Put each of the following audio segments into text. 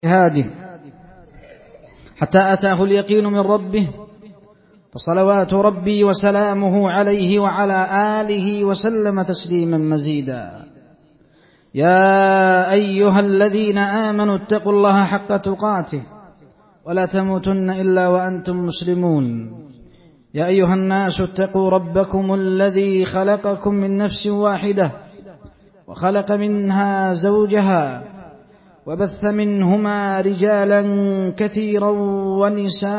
هادي حتى أتاه اليقين من ربه، فصلوات ربي وسلامه عليه وعلى آله وسلم تسليما مزيدا. يا أيها الذين آمنوا اتقوا الله حق تقاته ولا تموتن إلا وأنتم مسلمون. يا أيها الناس اتقوا ربكم الذي خلقكم من نفس واحدة وخلق منها زوجها وبث منهما رجالا كثيرا ونساء،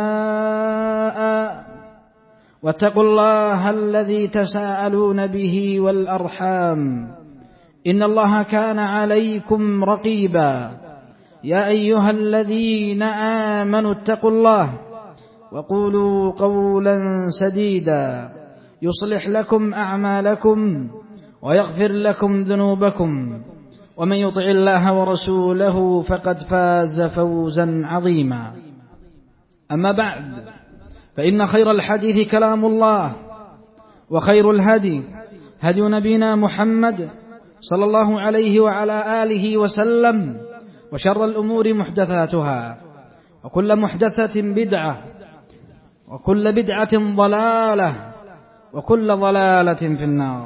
واتقوا الله الذي تساءلون به والأرحام إن الله كان عليكم رقيبا. يا أيها الذين آمنوا اتقوا الله وقولوا قولا سديدا يصلح لكم أعمالكم ويغفر لكم ذنوبكم، ومن يطع الله ورسوله فقد فاز فوزا عظيما. أما بعد، فإن خير الحديث كلام الله، وخير الهدي هدي نبينا محمد صلى الله عليه وعلى آله وسلم، وشر الأمور محدثاتها، وكل محدثة بدعة، وكل بدعة ضلالة، وكل ضلالة في النار.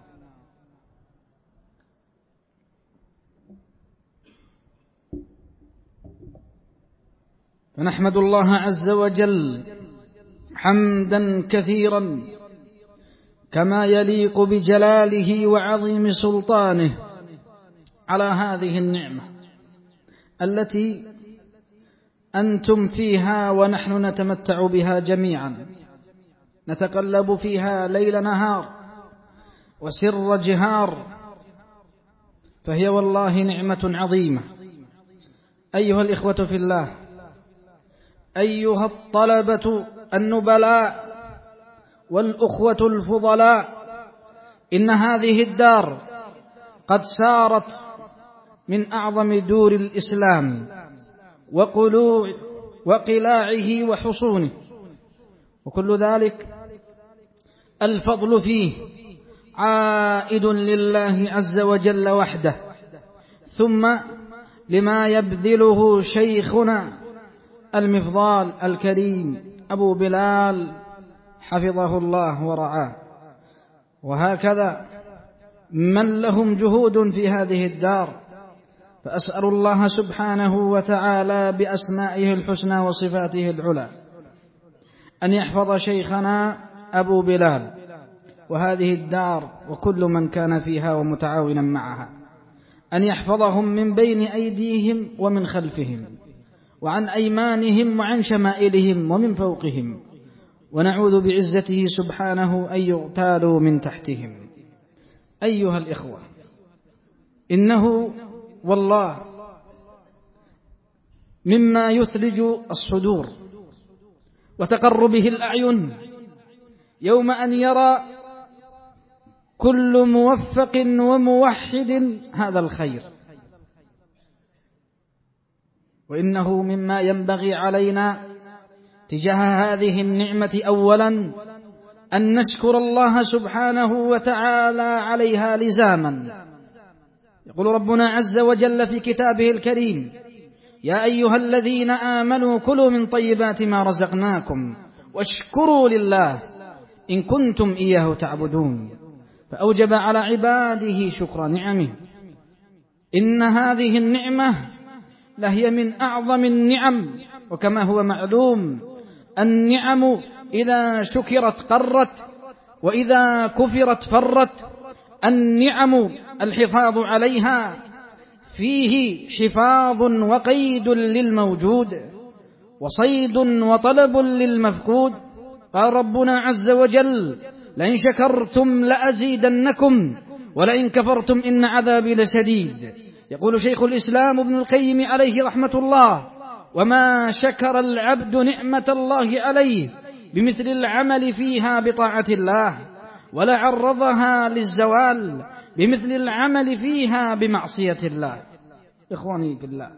فنحمد الله عز وجل حمدا كثيرا كما يليق بجلاله وعظيم سلطانه على هذه النعمة التي أنتم فيها ونحن نتمتع بها جميعا، نتقلب فيها ليل نهار وسر جهار، فهي والله نعمة عظيمة. أيها الإخوة في الله، أيها الطلبة النبلاء والأخوة الفضلاء، إن هذه الدار قد سارت من أعظم دور الإسلام وقلاعه وحصونه، وكل ذلك الفضل فيه عائد لله عز وجل وحده، ثم لما يبذله شيخنا المفضال الكريم أبو بلال حفظه الله ورعاه، وهكذا من لهم جهود في هذه الدار. فأسأل الله سبحانه وتعالى بأسمائه الحسنى وصفاته العلى أن يحفظ شيخنا أبو بلال وهذه الدار وكل من كان فيها ومتعاونا معها، أن يحفظهم من بين أيديهم ومن خلفهم وعن أيمانهم وعن شمائلهم ومن فوقهم، ونعوذ بعزته سبحانه أن يغتالوا من تحتهم. أيها الإخوة، إنه والله مما يثلج الصدور وتقر به الأعين يوم أن يرى كل موفق وموحد هذا الخير، وإنه مما ينبغي علينا تجاه هذه النعمة أولا أن نشكر الله سبحانه وتعالى عليها لزاما. يقول ربنا عز وجل في كتابه الكريم: يا أيها الذين آمنوا كلوا من طيبات ما رزقناكم واشكروا لله إن كنتم إياه تعبدون. فأوجب على عباده شكر نعمه. إن هذه النعمة لهي من أعظم النعم، وكما هو معلوم النعم إذا شكرت قرت وإذا كفرت فرت. النعم الحفاظ عليها فيه حفاظ وقيد للموجود وصيد وطلب للمفقود. قال ربنا عز وجل: لئن شكرتم لأزيدنكم ولئن كفرتم إن عذابي لشديد. يقول شيخ الإسلام ابن القيم عليه رحمة الله: وما شكر العبد نعمة الله عليه بمثل العمل فيها بطاعة الله، ولا عرضها للزوال بمثل العمل فيها بمعصية الله. إخواني في الله،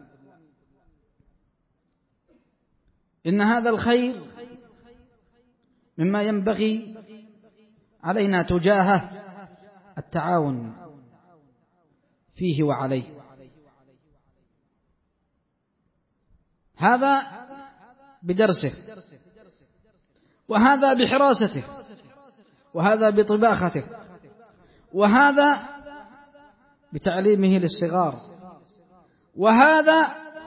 إن هذا الخير مما ينبغي علينا تجاهه التعاون فيه وعليه. هذا بدرسه، وهذا بحراسته، وهذا بطباخته، وهذا بتعليمه للصغار، وهذا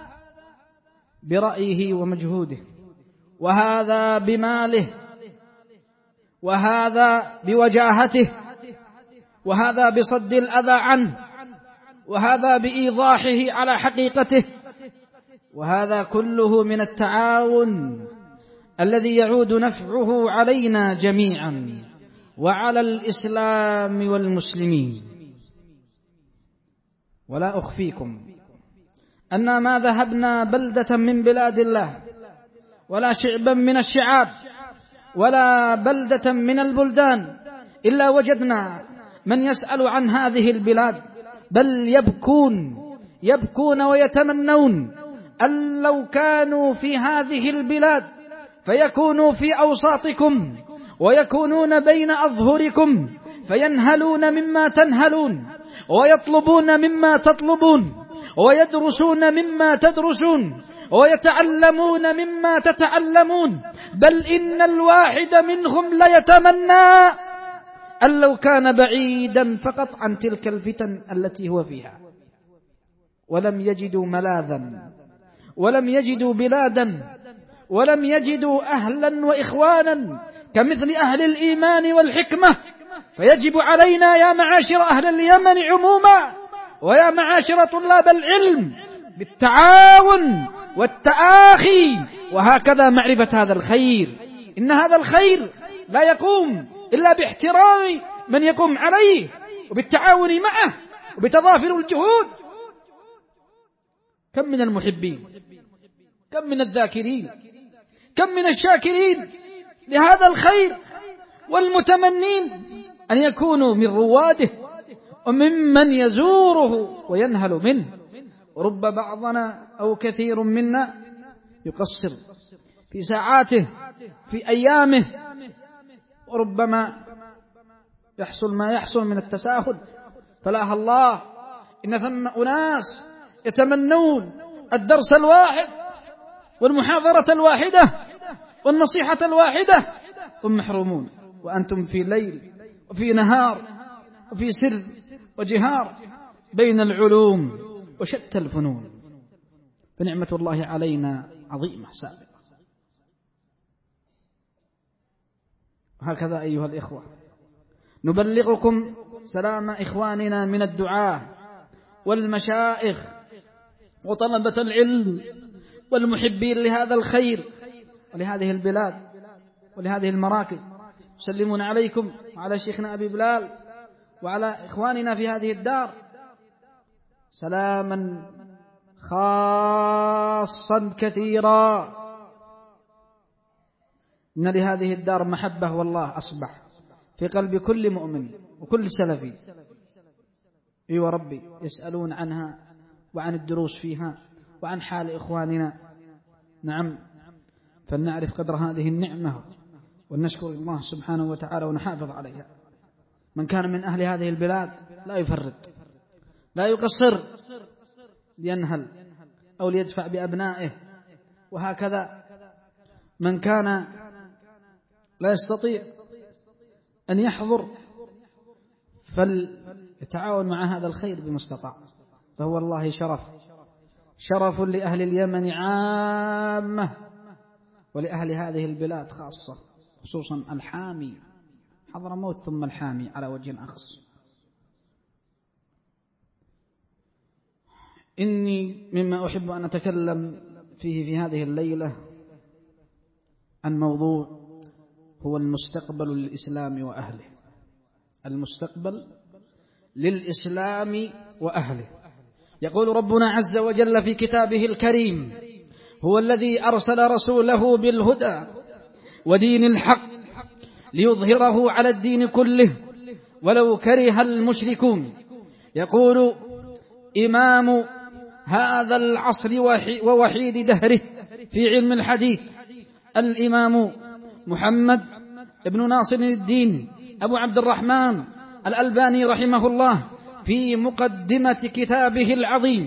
برأيه ومجهوده، وهذا بماله، وهذا بوجاهته، وهذا بصد الأذى عنه، وهذا بإيضاحه على حقيقته، وهذا كله من التعاون الذي يعود نفعه علينا جميعا وعلى الإسلام والمسلمين. ولا أخفيكم أن ما ذهبنا بلدة من بلاد الله، ولا شعبا من الشعاب، ولا بلدة من البلدان، إلا وجدنا من يسأل عن هذه البلاد، بل يبكون ويتمنون أن لو كانوا في هذه البلاد فيكونوا في أوساطكم، ويكونون بين أظهركم، فينهلون مما تنهلون، ويطلبون مما تطلبون، ويدرسون مما تدرسون، ويتعلمون مما تتعلمون، بل إن الواحد منهم ليتمنى أن لو كان بعيدا فقط عن تلك الفتن التي هو فيها. ولم يجدوا ملاذا، ولم يجدوا بلادا، ولم يجدوا أهلا وإخوانا كمثل أهل الإيمان والحكمة. فيجب علينا يا معاشر أهل اليمن عموما، ويا معاشر طلاب العلم، بالتعاون والتآخي، وهكذا معرفة هذا الخير. إن هذا الخير لا يقوم إلا باحترام من يقوم عليه، وبالتعاون معه، وبتضافر الجهود. كم من المحبين، كم من الذاكرين، كم من الشاكرين لهذا الخير، والمتمنين أن يكونوا من رواده وممن يزوره وينهل منه. ورب بعضنا أو كثير منا يقصر في ساعاته، في أيامه، وربما يحصل ما يحصل من التساهل. فلاها الله إن ثم أناس يتمنون الدرس الواحد والمحاضرة الواحدة والنصيحة الواحدة، هم محرومون، وأنتم في ليل وفي نهار وفي سر وجهار بين العلوم وشتى الفنون. فنعمة الله علينا عظيمة سابقة. هكذا أيها الإخوة نبلغكم سلام إخواننا من الدعاة والمشائخ وطلبة العلم والمحبين لهذا الخير ولهذه البلاد ولهذه المراكز. يسلمون عليكم وعلى شيخنا أبي بلال وعلى إخواننا في هذه الدار سلاما خاصا كثيرا. إن لهذه الدار محبة والله أصبح في قلب كل مؤمن وكل سلفي. إي وربي يسألون عنها وعن الدروس فيها وعن حال إخواننا. نعم، فلنعرف قدر هذه النعمة ونشكر الله سبحانه وتعالى ونحافظ عليها. من كان من أهل هذه البلاد لا يفرط، لا يقصر لينهل أو ليدفع بأبنائه. وهكذا من كان لا يستطيع أن يحضر فليتعاون مع هذا الخير بما استطاع. فهو والله شرف لأهل اليمن عامة ولأهل هذه البلاد خاصة، خصوصا الحامي حضرموت ثم الحامي على وجه أخص. إني مما أحب أن أتكلم فيه في هذه الليلة عن موضوع هو المستقبل للإسلام وأهله. المستقبل للإسلام وأهله. يقول ربنا عز وجل في كتابه الكريم: هو الذي أرسل رسوله بالهدى ودين الحق ليظهره على الدين كله ولو كره المشركون. يقول إمام هذا العصر ووحيد دهره في علم الحديث الإمام محمد ابن ناصر الدين أبو عبد الرحمن الألباني رحمه الله في مقدمة كتابه العظيم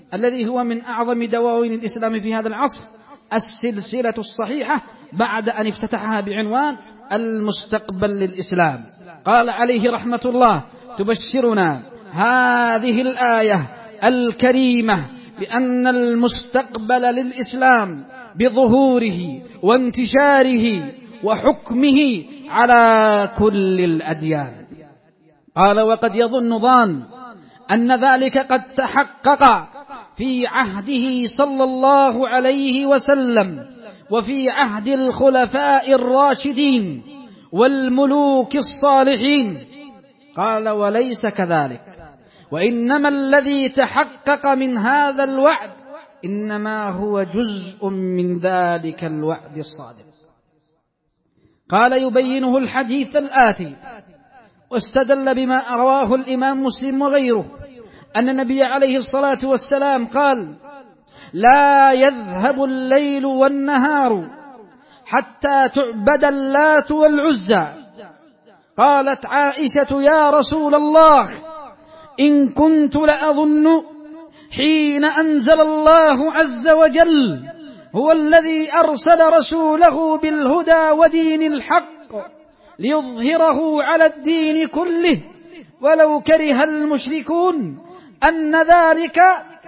الذي هو من أعظم دواوين الإسلام في هذا العصر، السلسلة الصحيحة، بعد أن افتتحها بعنوان المستقبل للإسلام. قال عليه رحمة الله: تبشرنا هذه الآية الكريمة بأن المستقبل للإسلام بظهوره وانتشاره وحكمه على كل الأديان. قال: وقد يظن ظان أن ذلك قد تحقق في عهده صلى الله عليه وسلم وفي عهد الخلفاء الراشدين والملوك الصالحين. قال: وليس كذلك، وإنما الذي تحقق من هذا الوعد إنما هو جزء من ذلك الوعد الصادق. قال: يبينه الحديث الآتي، واستدل بما رواه الإمام مسلم وغيره أن النبي عليه الصلاة والسلام قال: لا يذهب الليل والنهار حتى تعبد اللات والعزى. قالت عائشة: يا رسول الله، إن كنت لأظن حين أنزل الله عز وجل هو الذي أرسل رسوله بالهدى ودين الحق ليظهره على الدين كله ولو كره المشركون، أن ذلك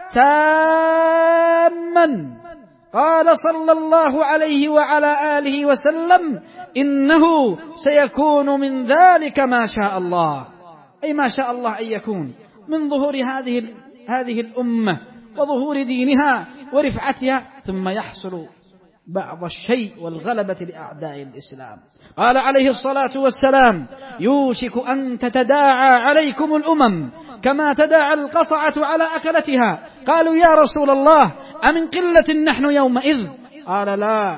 تاما. قال صلى الله عليه وعلى آله وسلم: إنه سيكون من ذلك ما شاء الله، أي ما شاء الله أن يكون من ظهور هذه الأمة وظهور دينها ورفعتها، ثم يحصل بعض الشيء والغلبة لأعداء الإسلام. قال عليه الصلاة والسلام: يوشك أن تتداعى عليكم الأمم كما تداعى القصعة على أكلتها. قالوا: يا رسول الله، أمن قلة نحن يومئذ؟ قال: لا،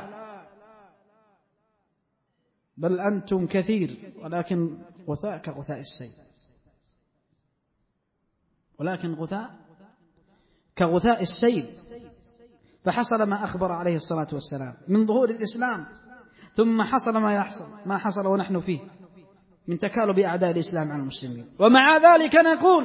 بل أنتم كثير، ولكن غثاء كغثاء السيل، ولكن غثاء كغثاء السيل. فحصل ما أخبر عليه الصلاة والسلام من ظهور الإسلام، ثم حصل ما حصل ونحن فيه من تكالب أعداء الإسلام على المسلمين. ومع ذلك نقول: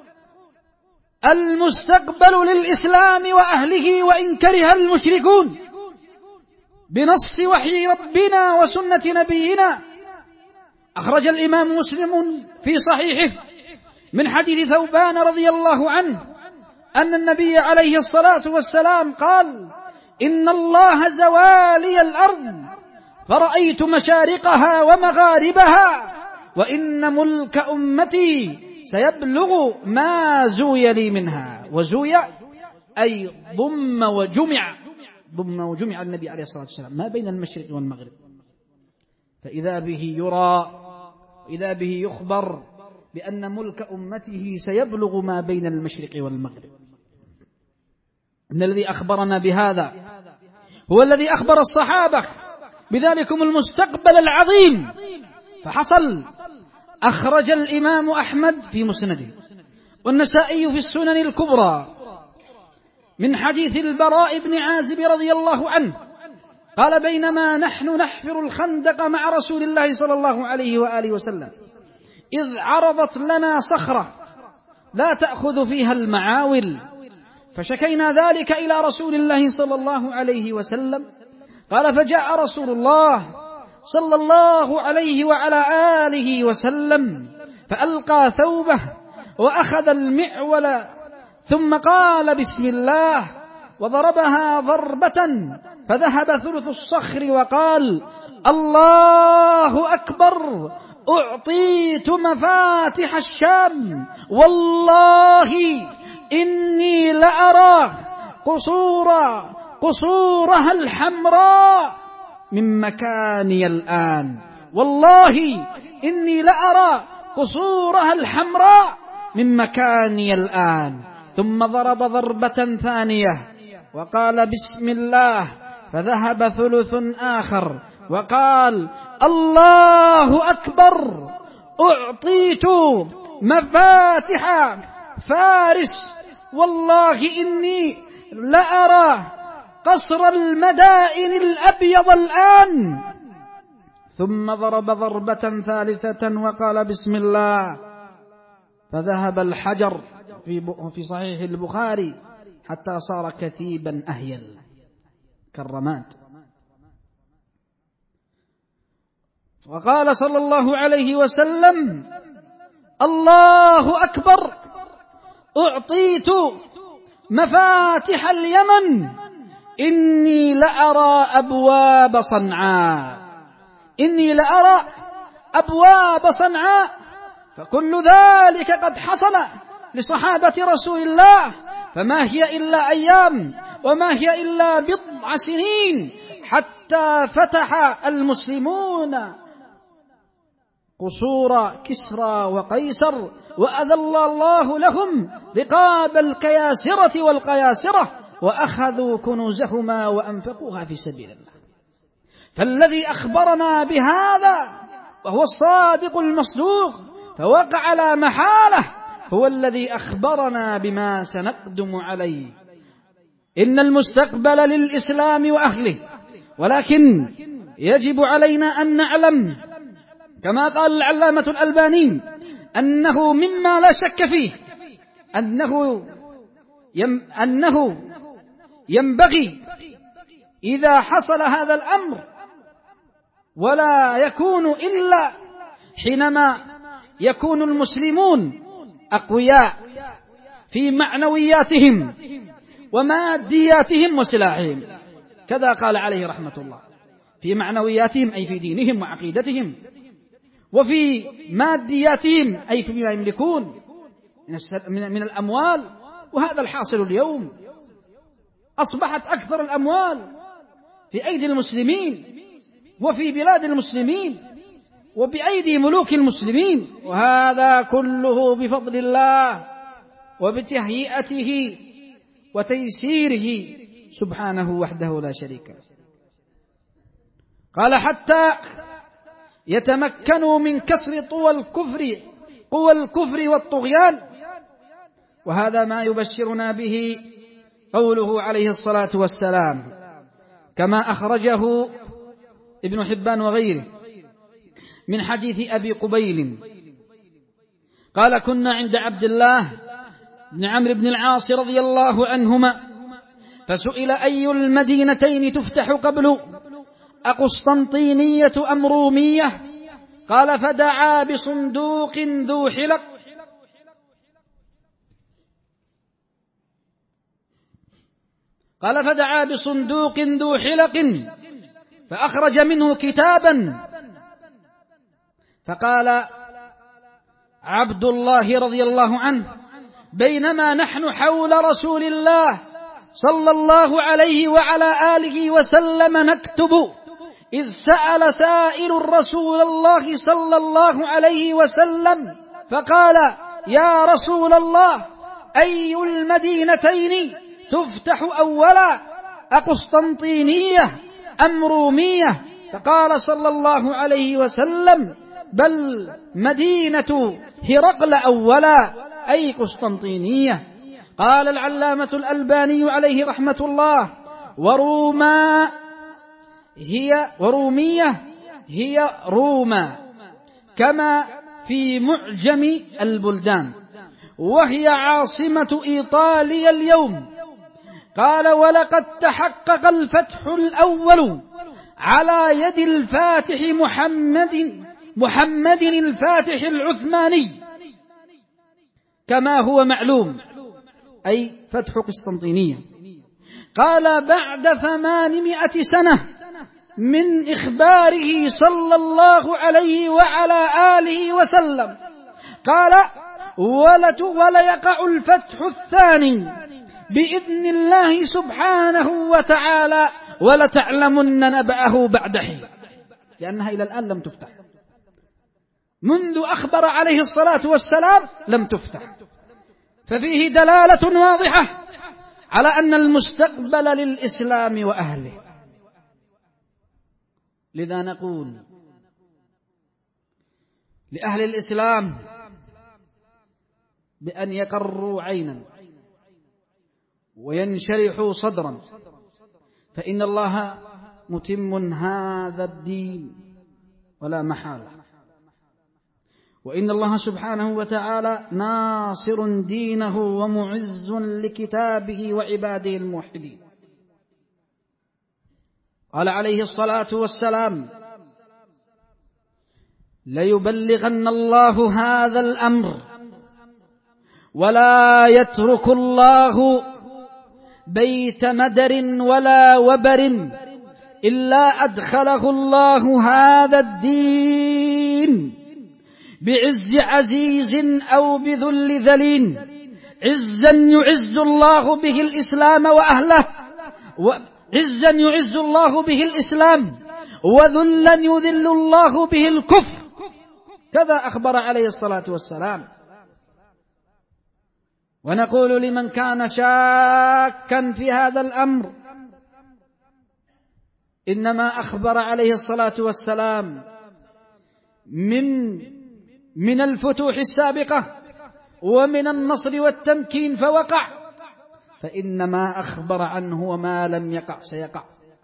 المستقبل للإسلام وأهله وإن كره المشركون، بنص وحي ربنا وسنة نبينا. أخرج الإمام مسلم في صحيحه من حديث ثوبان رضي الله عنه أن النبي عليه الصلاة والسلام قال: إن الله زوالي الأرض فرأيت مشارقها ومغاربها، وإن ملك أمتي سيبلغ ما زوي لي منها. وزوي أي ضم وجمع النبي عليه الصلاة والسلام ما بين المشرق والمغرب، فإذا به يرى، إذا به يخبر بأن ملك أمته سيبلغ ما بين المشرق والمغرب. إن الذي أخبرنا بهذا هو الذي أخبر الصحابة بذلكم المستقبل العظيم. فحصل. أخرج الإمام أحمد في مسنده والنسائي في السنن الكبرى من حديث البراء بن عازب رضي الله عنه قال: بينما نحن نحفر الخندق مع رسول الله صلى الله عليه وآله وسلم إذ عرضت لنا صخرة لا تأخذ فيها المعاول، فشكينا ذلك إلى رسول الله صلى الله عليه وسلم. قال: فجاء رسول الله صلى الله عليه وعلى آله وسلم فألقى ثوبه وأخذ المعول ثم قال: بسم الله، وضربها ضربة فذهب ثلث الصخر وقال: الله أكبر، أعطيت مفاتح الشام، والله إني لأرى قصورها الحمراء من مكاني الآن، والله إني لأرى قصورها الحمراء من مكاني الآن. ثم ضرب ضربة ثانية وقال: بسم الله، فذهب ثلث آخر وقال: الله أكبر، أعطيت مفاتح فارس، والله إني لأرى قصر المدائن الأبيض الآن. ثم ضرب ضربة ثالثة وقال: بسم الله، فذهب الحجر في صحيح البخاري حتى صار كثيبا أهيل كالرماد. وقال صلى الله عليه وسلم: الله أكبر، أعطيت مفاتح اليمن، إني لأرى أبواب صنعاء، إني لأرى أبواب صنعاء. فكل ذلك قد حصل لصحابة رسول الله، فما هي إلا أيام وما هي إلا بضع سنين حتى فتح المسلمون قصور كسرى وقيصر، وأذل الله لهم رقاب الكياسرة والقياسرة، وأخذوا كنوزهما وأنفقوها في سبيل الله. فالذي أخبرنا بهذا وهو الصادق المصدوق فوقع لا محالة هو الذي أخبرنا بما سنقدم عليه. إن المستقبل للإسلام وأهله، ولكن يجب علينا أن نعلم كما قال العلامة الألباني أنه مما لا شك فيه أنه ينبغي إذا حصل هذا الأمر، ولا يكون إلا حينما يكون المسلمون أقوياء في معنوياتهم ومادياتهم وسلاحهم، كذا قال عليه رحمة الله، في معنوياتهم أي في دينهم وعقيدتهم، وفي مادياتهم أي فيما يملكون من الأموال. وهذا الحاصل اليوم، أصبحت أكثر الأموال في أيدي المسلمين وفي بلاد المسلمين وبأيدي ملوك المسلمين، وهذا كله بفضل الله وبتهيئته وتيسيره سبحانه وحده لا شريك له. قال: حتى يتمكنوا من كسر قوى الكفر والطغيان. وهذا ما يبشرنا به قوله عليه الصلاة والسلام كما أخرجه ابن حبان وغيره من حديث أبي قبيل قال: كنا عند عبد الله بن عمرو بن العاص رضي الله عنهما، فسئل: أي المدينتين تفتح قبل، أقسطنطينية أم رومية؟ قال: فدعا بصندوق ذو حلق فأخرج منه كتابا، فقال عبد الله رضي الله عنه: بينما نحن حول رسول الله صلى الله عليه وعلى آله وسلم نكتب، إذ سأل سائل رسول الله صلى الله عليه وسلم فقال: يا رسول الله، أي المدينتين تفتح أولا، أقسطنطينية أم رومية؟ فقال صلى الله عليه وسلم: بل مدينة هرقل أولا، أي قسطنطينية. قال العلامة الألباني عليه رحمة الله: ورومية هي روما كما في معجم البلدان، وهي عاصمة إيطاليا اليوم. قال: ولقد تحقق الفتح الأول على يد الفاتح محمد الفاتح العثماني كما هو معلوم، أي فتح قسطنطينية. قال: بعد 800 سنة من إخباره صلى الله عليه وعلى آله وسلم. قال: وليقع الفتح الثاني بإذن الله سبحانه وتعالى، ولتعلمن نبأه بعد حين، لأنها إلى الآن لم تفتح، منذ أخبر عليه الصلاة والسلام لم تفتح. ففيه دلالة واضحة على أن المستقبل للإسلام وأهله. لذا نقول لأهل الإسلام بأن يقروا عينا وينشرحوا صدرا، فإن الله متم هذا الدين ولا محالة. وإن الله سبحانه وتعالى ناصر دينه ومعز لكتابه وعباده الموحدين. قال عليه الصلاة والسلام: ليبلغن الله هذا الأمر ولا يترك الله بيت مدر ولا وبر إلا أدخله الله هذا الدين بعز عزيز أو بذل ذليل، عزا يعز الله به الإسلام وأهله، عزا يعز الله به الإسلام، وذلا يذل الله به الكفر. كذا أخبر عليه الصلاة والسلام. ونقول لمن كان شاكا في هذا الأمر: إنما أخبر عليه الصلاة والسلام من الفتوح السابقة ومن النصر والتمكين فوقع، فإنما أخبر عنه وما لم يقع سيقع.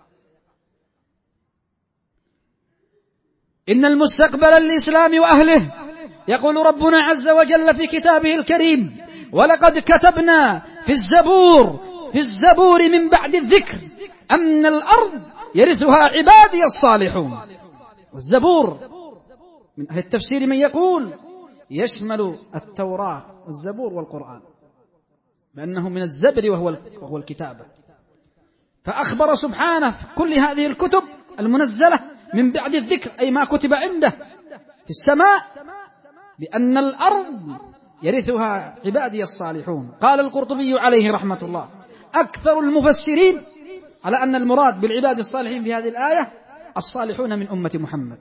إن المستقبل للإسلام وأهله. يقول ربنا عز وجل في كتابه الكريم: ولقد كتبنا في الزبور من بعد الذكر أن الأرض يرثها عبادي الصالحون. والزبور من أهل التفسير من يقول يشمل التوراة والزبور والقرآن، بأنه من الزبر وهو الكتابة. فأخبر سبحانه في كل هذه الكتب المنزلة من بعد الذكر، أي ما كتب عنده في السماء، بأن الأرض يرثها عبادي الصالحون. قال القرطبي عليه رحمة الله: أكثر المفسرين على أن المراد بالعباد الصالحين في هذه الآية الصالحون من أمة محمد،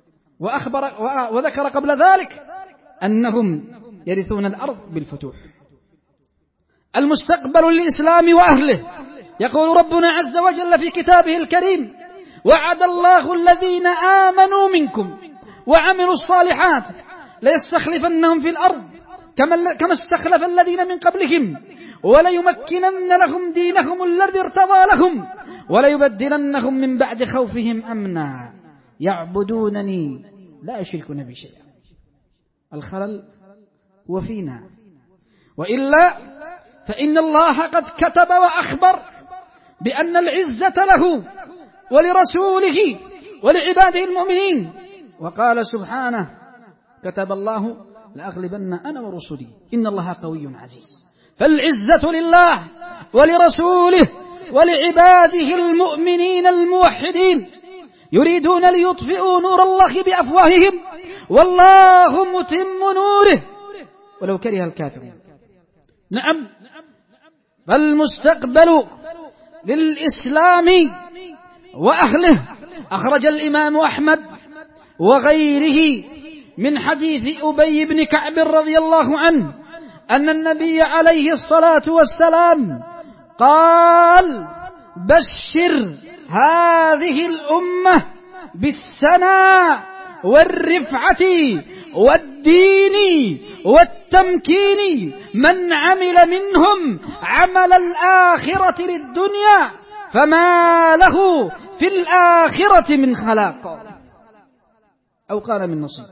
وذكر قبل ذلك أنهم يرثون الأرض بالفتوح. المستقبل للإسلام وأهله. يقول ربنا عز وجل في كتابه الكريم: وعد الله الذين آمنوا منكم وعملوا الصالحات ليستخلفنهم في الأرض كما استخلف الذين من قبلهم وليمكنن لهم دينهم الذي ارتضى لهم وليبدلنهم من بعد خوفهم أمنا يعبدونني لا يشركون بي شيئا. الخلل هو فينا، وإلا فإن الله قد كتب وأخبر بأن العزة له ولرسوله ولعباده المؤمنين. وقال سبحانه: كتب الله لأغلبن أنا ورسلي إن الله قوي عزيز. فالعزة لله ولرسوله ولعباده المؤمنين الموحدين. يريدون ليطفئوا نور الله بأفواههم والله متم نوره ولو كره الكافرون. نعم، فالمستقبل للإسلام وأهله. أخرج الإمام أحمد وغيره من حديث أبي بن كعب رضي الله عنه أن النبي عليه الصلاة والسلام قال: بشر هذه الأمة بالسناء والرفعة والدين والتمكين من عمل منهم عمل الآخرة للدنيا فما له في الآخرة من خلاق، أو قال من نصيب.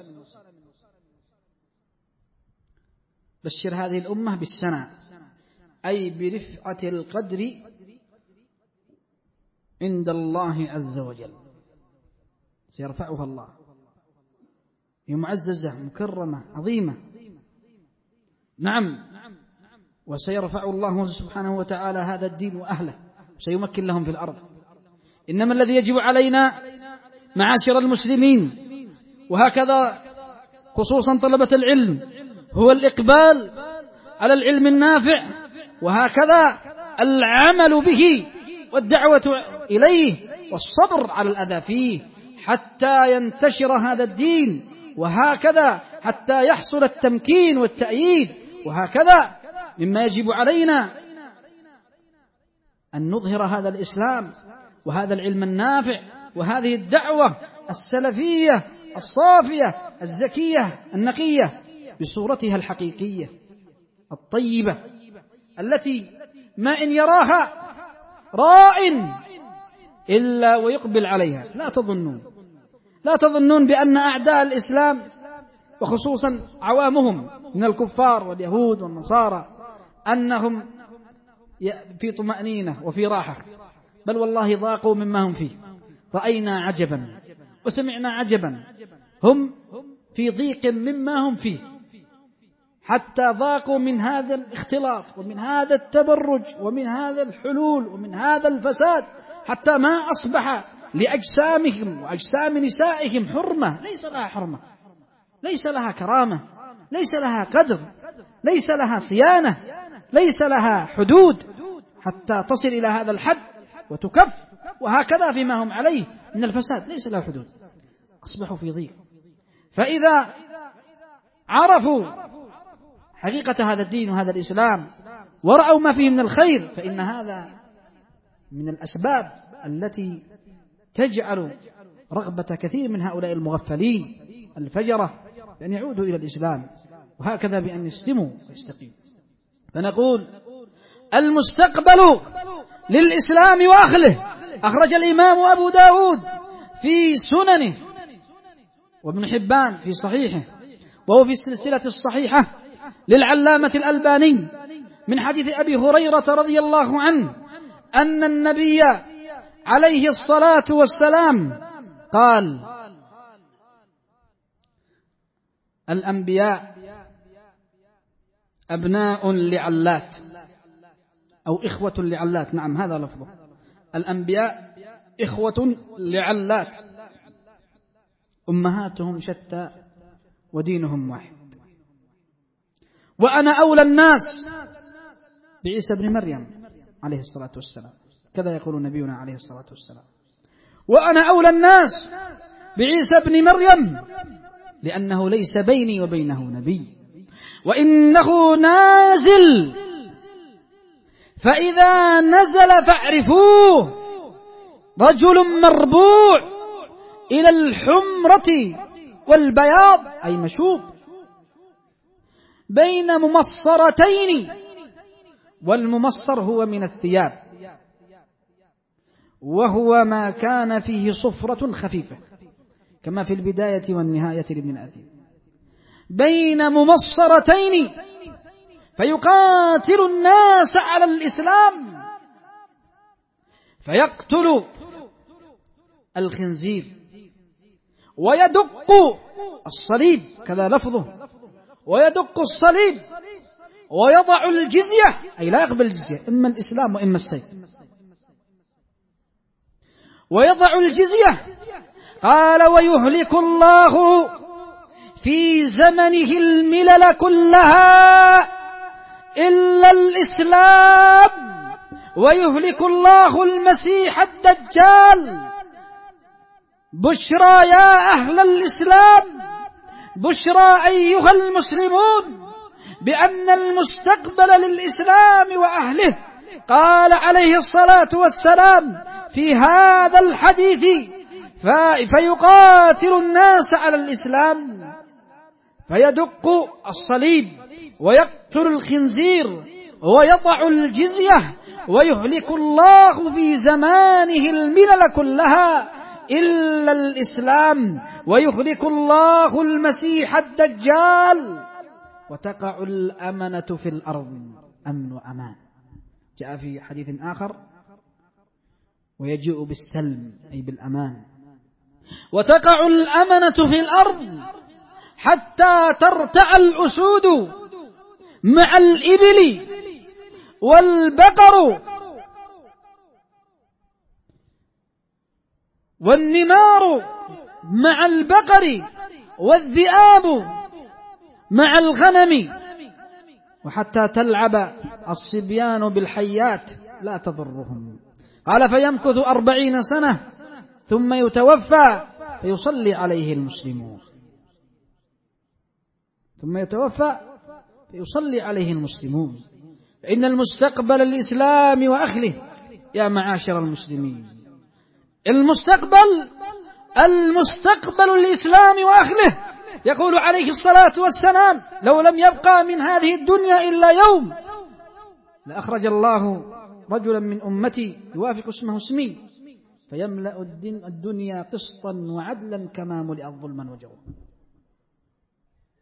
بشر هذه الأمة بالسناء، أي برفعة القدر عند الله عز وجل، سيرفعها الله، هي معززة مكرمة عظيمة. نعم، وسيرفع الله سبحانه وتعالى هذا الدين وأهله، سيمكن لهم في الأرض. إنما الذي يجب علينا معاشر المسلمين، وهكذا خصوصا طلبة العلم، هو الإقبال على العلم النافع، وهكذا العمل به والدعوة إليه والصبر على الأذى فيه حتى ينتشر هذا الدين، وهكذا حتى يحصل التمكين والتأييد. وهكذا مما يجب علينا أن نظهر هذا الإسلام وهذا العلم النافع وهذه الدعوة السلفية الصافية الزكية النقية بصورتها الحقيقية الطيبة، التي ما إن يراها راء إلا ويقبل عليها. لا تظنون بأن أعداء الإسلام وخصوصا عوامهم من الكفار واليهود والنصارى أنهم في طمأنينة وفي راحة، بل والله ضاقوا مما هم فيه. رأينا عجبا وسمعنا عجبا، هم في ضيق مما هم فيه، حتى ضاقوا من هذا الاختلاط ومن هذا التبرج ومن هذا الحلول ومن هذا الفساد، حتى ما أصبح لأجسامهم وأجسام نسائهم حرمة. ليس لها حرمة، ليس لها كرامة، ليس لها قدر، ليس لها صيانة، ليس لها حدود، حتى تصل إلى هذا الحد وتكف. وهكذا فيما هم عليه من الفساد ليس له حدود، أصبحوا في ضيق. فإذا عرفوا حقيقة هذا الدين وهذا الإسلام ورأوا ما فيه من الخير، فإن هذا من الأسباب التي تجعل رغبة كثير من هؤلاء المغفلين الفجرة بأن يعودوا إلى الإسلام، وهكذا بأن يسلموا ويستقيموا. فنقول المستقبل للإسلام وأهله. أخرج الإمام أبو داود في سننه وابن حبان في صحيحه، وهو في السلسلة الصحيحة للعلامة الألباني من حديث أبي هريرة رضي الله عنه أن النبي عليه الصلاة والسلام قال: الأنبياء أبناء لعلات أو إخوة لعلات. نعم، هذا لفظه، الأنبياء إخوة لعلات أمهاتهم شتى ودينهم واحد. وأنا أولى الناس بعيسى بن مريم عليه الصلاة والسلام، كذا يقول نبينا عليه الصلاة والسلام: وأنا أولى الناس بعيسى بن مريم لأنه ليس بيني وبينه نبي، وإنه نازل، فإذا نزل فاعرفوه، رجل مربوع إلى الحمرة والبياض أي مشوب بين ممصرتين، والممصر هو من الثياب، وهو ما كان فيه صفرة خفيفة كما في البداية والنهاية لابن أثير، بين ممصرتين، فيقاتل الناس على الإسلام، فيقتل الخنزير ويدق الصليب، كذا لفظه، ويدق الصليب ويضع الجزية، أي لا يقبل الجزية، إما الإسلام وإما السيف، ويضع الجزية. قال: ويهلك الله في زمنه الملل كلها إلا الإسلام، ويهلك الله المسيح الدجال. بشرى يا أهل الإسلام، بشرى أيها المسلمون، بأن المستقبل للإسلام وأهله. قال عليه الصلاة والسلام في هذا الحديث: فيقاتل الناس على الإسلام، فيدق الصليب ويقتل الخنزير ويضع الجزية، ويهلك الله في زمانه الملل كلها إلا الإسلام، ويهلك الله المسيح الدجال، وتقع الأمنة في الأرض. أمن وأمان. جاء في حديث آخر: ويجيء بالسلم أي بالأمان. وتقع الأمنة في الأرض حتى ترتع الأسود مع الإبل والبقر والنمار مع البقر والذئاب مع الغنم، وحتى تلعب الصبيان بالحيات لا تضرهم. قال: فيمكث 40 سنة ثم يتوفى فيصلي عليه المسلمون، ثم يتوفى فيصلي عليه المسلمون. إن المستقبل الإسلام وأهله يا معاشر المسلمين، المستقبل الإسلام وأهله. يقول عليه الصلاة والسلام: لو لم يبقى من هذه الدنيا إلا يوم لأخرج الله رجلا من أمتي يوافق اسمه اسمي فيملأ الدنيا قسطا وعدلا كما ملئت ظلما وجورا.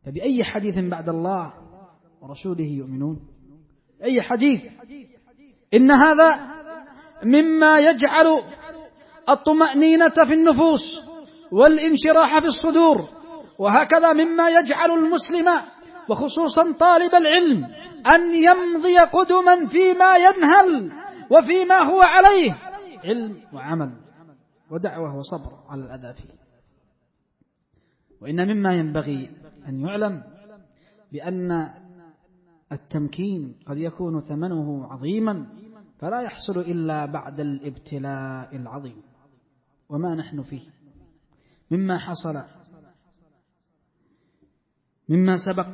فبأي حديث بعد الله ورسوله يؤمنون؟ أي حديث؟ إن هذا مما يجعل الطمأنينة في النفوس والانشراح في الصدور، وهكذا مما يجعل المسلم وخصوصا طالب العلم أن يمضي قدما فيما ينهل وفيما هو عليه، علم وعمل ودعوة وصبر على الأذى فيه. وإن مما ينبغي أن يعلم بأن التمكين قد يكون ثمنه عظيما، فلا يحصل إلا بعد الابتلاء العظيم، وما نحن فيه مما حصل مما سبق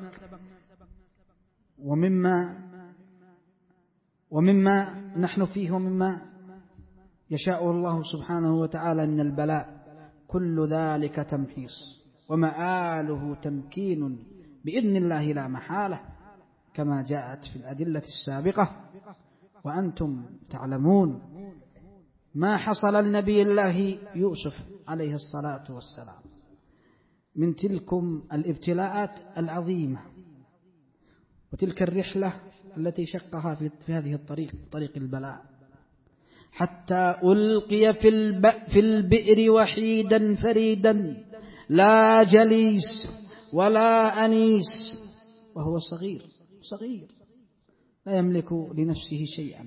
ومما نحن فيه ومما يشاء الله سبحانه وتعالى من البلاء، كل ذلك تمحيص ومآله تمكين بإذن الله لا محالة، كما جاءت في الأدلة السابقة. وأنتم تعلمون ما حصل لنبي الله يوسف عليه الصلاة والسلام من تلكم الابتلاءات العظيمة، وتلك الرحلة التي شقها في هذه طريق البلاء، حتى ألقي في البئر وحيدا فريدا لا جليس ولا أنيس، وهو صغير لا يملك لنفسه شيئا،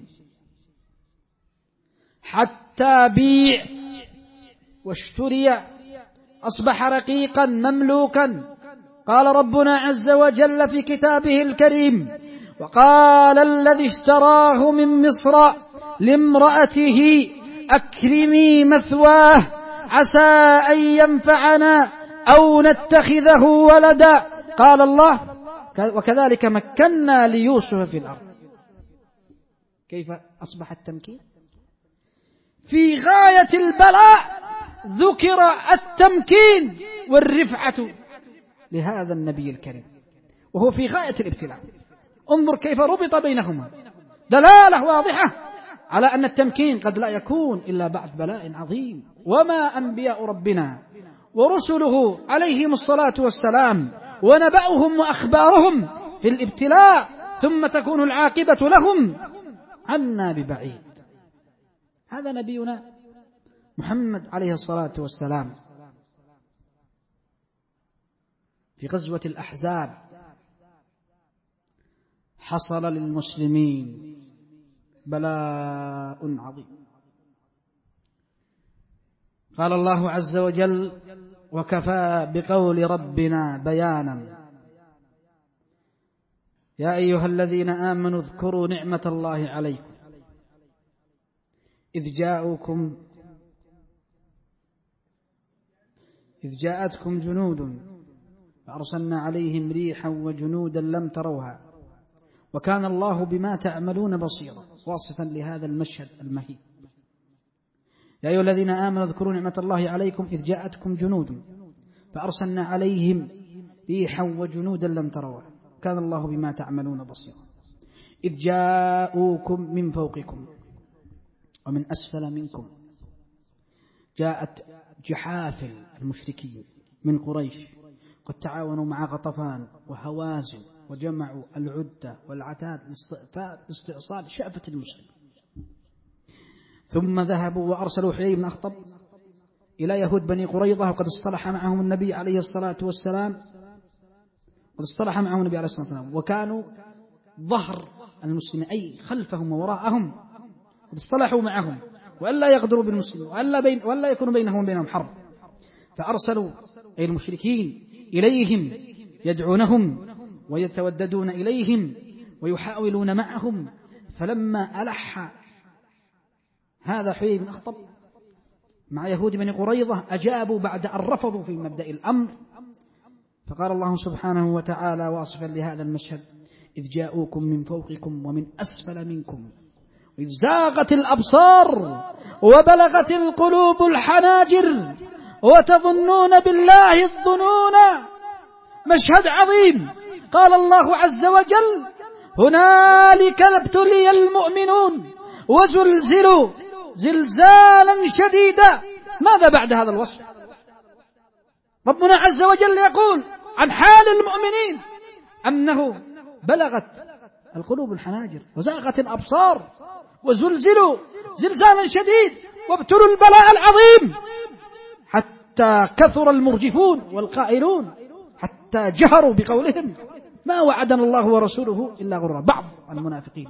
حتى بيع واشتري أصبح رقيقا مملوكا. قال ربنا عز وجل في كتابه الكريم: وقال الذي اشتراه من مصر لامرأته أكرمي مثواه عسى أن ينفعنا أو نتخذه ولدا. قال الله: وكذلك مكنا ليوسف في الأرض. كيف أصبح التمكين؟ في غاية البلاء ذكر التمكين والرفعة لهذا النبي الكريم، وهو في غاية الابتلاء. انظر كيف ربط بينهما، دلالة واضحة على أن التمكين قد لا يكون إلا بعد بلاء عظيم. وما أنبياء ربنا ورسله عليهم الصلاة والسلام ونبأهم وأخبارهم في الابتلاء، ثم تكون العاقبة لهم عنا ببعيد. هذا نبينا محمد عليه الصلاة والسلام في غزوة الأحزاب حصل للمسلمين بلاء عظيم. قال الله عز وجل: وكفى بقول ربنا بيانا يا أيها الذين آمنوا اذكروا نعمة الله عليكم إذ جاءتكم جنود فأرسلنا عليهم ريحا وجنودا لم تروها وكان الله بما تعملون بصيرا، واصفا لهذا المشهد المهيب. يا أيها الذين آمنوا اذكروا نعمة الله عليكم إذ جاءتكم جنود فأرسلنا عليهم ريحا وجنودا لم تروها كان الله بما تعملون بصيرا. إذ جاءوكم من فوقكم ومن أسفل منكم. جاءت جحافل المشركين من قريش قد تعاونوا مع غطفان وهوازن وجمعوا العدة والعتاد لاستئصال شأفة المسلم، ثم ذهبوا وأرسلوا حيي بن أخطب إلى يهود بني قريظة، وقد اصطلح معهم النبي عليه الصلاة والسلام وكانوا ظهر المسلمين أي خلفهم ووراءهم، قد اصطلحوا معهم وألا يغدروا بالمسلمين وألا يكون بينهم وبينهم حرب. فأرسلوا أي المشركين إليهم يدعونهم ويتوددون إليهم ويحاولون معهم. فلما ألح هذا حيي بن أخطب مع يهود بني قريظة أجابوا بعد أن رفضوا في مبدأ الأمر. فقال الله سبحانه وتعالى واصفا لهذا المشهد: إذ جاءوكم من فوقكم ومن أسفل منكم وإذ زاغت الأبصار وبلغت القلوب الحناجر وتظنون بالله الظنون. مشهد عظيم. قال الله عز وجل: هنالك ابتلي المؤمنون وزلزلوا زلزالا شديدا. ماذا بعد هذا الوصف؟ ربنا عز وجل يقول: عن حال المؤمنين أنه بلغت القلوب الحناجر وزاغت الأبصار وزلزلوا زلزالا شديد وابتلوا البلاء العظيم حتى كثر المرجفون والقائلون حتى جهروا بقولهم ما وعدنا الله ورسوله إلا غرورا، بعض المنافقين.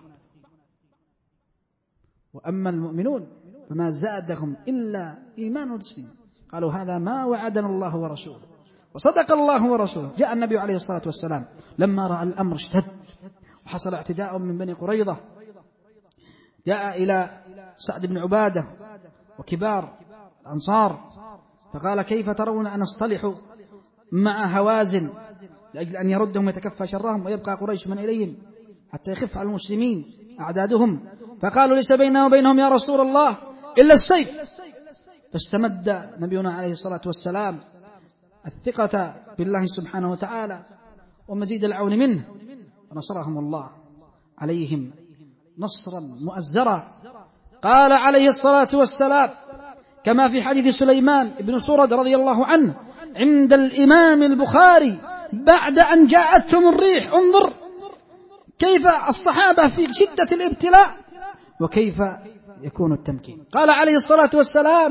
وأما المؤمنون فما زادهم إلا إيمان وتسليم، قالوا هذا ما وعدنا الله ورسوله وصدق الله ورسوله. جاء النبي عليه الصلاة والسلام لما رأى الأمر اشتد وحصل اعتداء من بني قريظة، جاء إلى سعد بن عبادة وكبار الأنصار فقال كيف ترون أن نصطلح مع هوازن لأجل أن يردهم ويتكفى شرهم ويبقى قريش من إليهم حتى يخف على المسلمين أعدادهم؟ فقالوا ليس بيننا وبينهم يا رسول الله إلا السيف. فاستمد نبينا عليه الصلاة والسلام الثقة بالله سبحانه وتعالى ومزيد العون منه، ونصرهم الله عليهم نصرا مؤزرا. قال عليه الصلاة والسلام كما في حديث سليمان بن سرد رضي الله عنه عند الإمام البخاري بعد أن جاءتهم الريح، انظر كيف الصحابة في شدة الابتلاء وكيف يكون التمكين. قال عليه الصلاة والسلام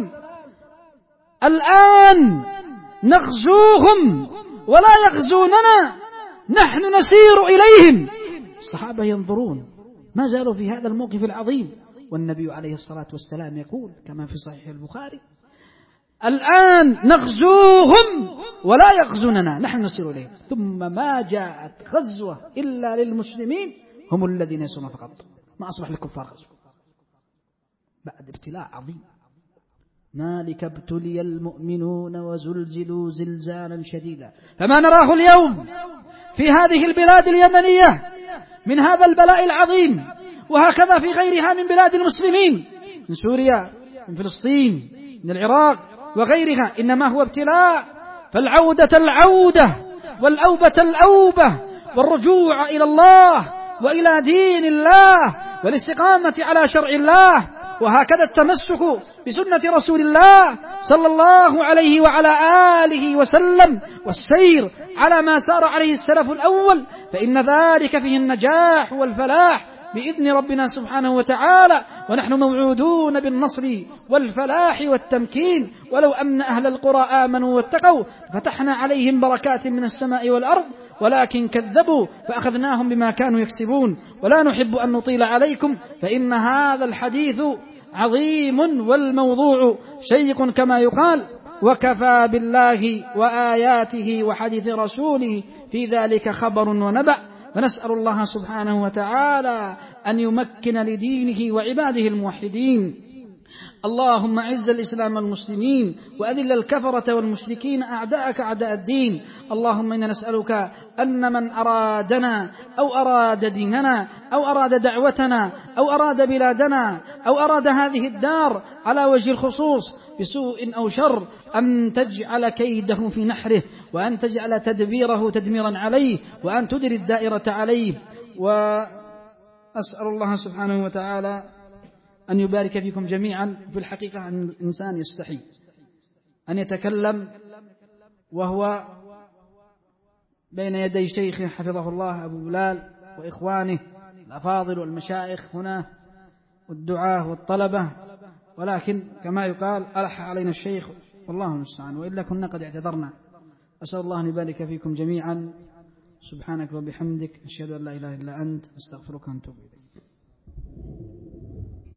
الآن نغزوهم ولا يغزوننا، نحن نسير إليهم. الصحابة ينظرون ما زالوا في هذا الموقف العظيم، والنبي عليه الصلاة والسلام يقول كما في صحيح البخاري الآن نغزوهم ولا يغزوننا، نحن نسير إليهم. ثم ما جاءت غزوة إلا للمسلمين هم الذين يسرون فقط، ما أصبح للكفار غزوة بعد ابتلاء عظيم. هنالك ابتلي المؤمنون وزلزلوا زلزالا شديدا، فما نراه اليوم في هذه البلاد اليمنية من هذا البلاء العظيم، وهكذا في غيرها من بلاد المسلمين، من سوريا، من فلسطين، من العراق وغيرها، إنما هو ابتلاء. فالعودة العودة والأوبة الأوبة والرجوع إلى الله وإلى دين الله والاستقامة على شرع الله، وهكذا التمسك بسنة رسول الله صلى الله عليه وعلى آله وسلم والسير على ما سار عليه السلف الأول، فإن ذلك فيه النجاح والفلاح بإذن ربنا سبحانه وتعالى. ونحن موعودون بالنصر والفلاح والتمكين، ولو أن أهل القرى آمنوا واتقوا فتحنا عليهم بركات من السماء والأرض ولكن كذبوا فأخذناهم بما كانوا يكسبون. ولا نحب أن نطيل عليكم فإن هذا الحديث عظيم والموضوع شيق كما يقال، وكفى بالله وآياته وحديث رسوله في ذلك خبر ونبأ. فنسأل الله سبحانه وتعالى أن يمكن لدينه وعباده الموحدين. اللهم أعز الإسلام والمسلمين وأذل الكفرة والمشركين أعداءك أعداء الدين. اللهم إنا نسألك أن من أرادنا أو أراد ديننا أو أراد دعوتنا أو أراد بلادنا أو أراد هذه الدار على وجه الخصوص بسوء أو شر أن تجعل كيده في نحره، وأن تجعل تدبيره تدميرا عليه، وأن تدري الدائرة عليه. وأسأل الله سبحانه وتعالى أن يبارك فيكم جميعا. في الحقيقة أن الإنسان يستحي أن يتكلم وهو بين يدي شيخه حفظه الله أبو بلال وإخوانه الأفاضل والمشايخ هنا والدعاة والطلبة، ولكن كما يقال ألح علينا الشيخ والله المستعان، وإلا كنا قد اعتذرنا. أسأل الله أن يبارك فيكم جميعا. سبحانك وبحمدك، أشهد أن لا إله إلا أنت، أستغفرك ونتوب إليك.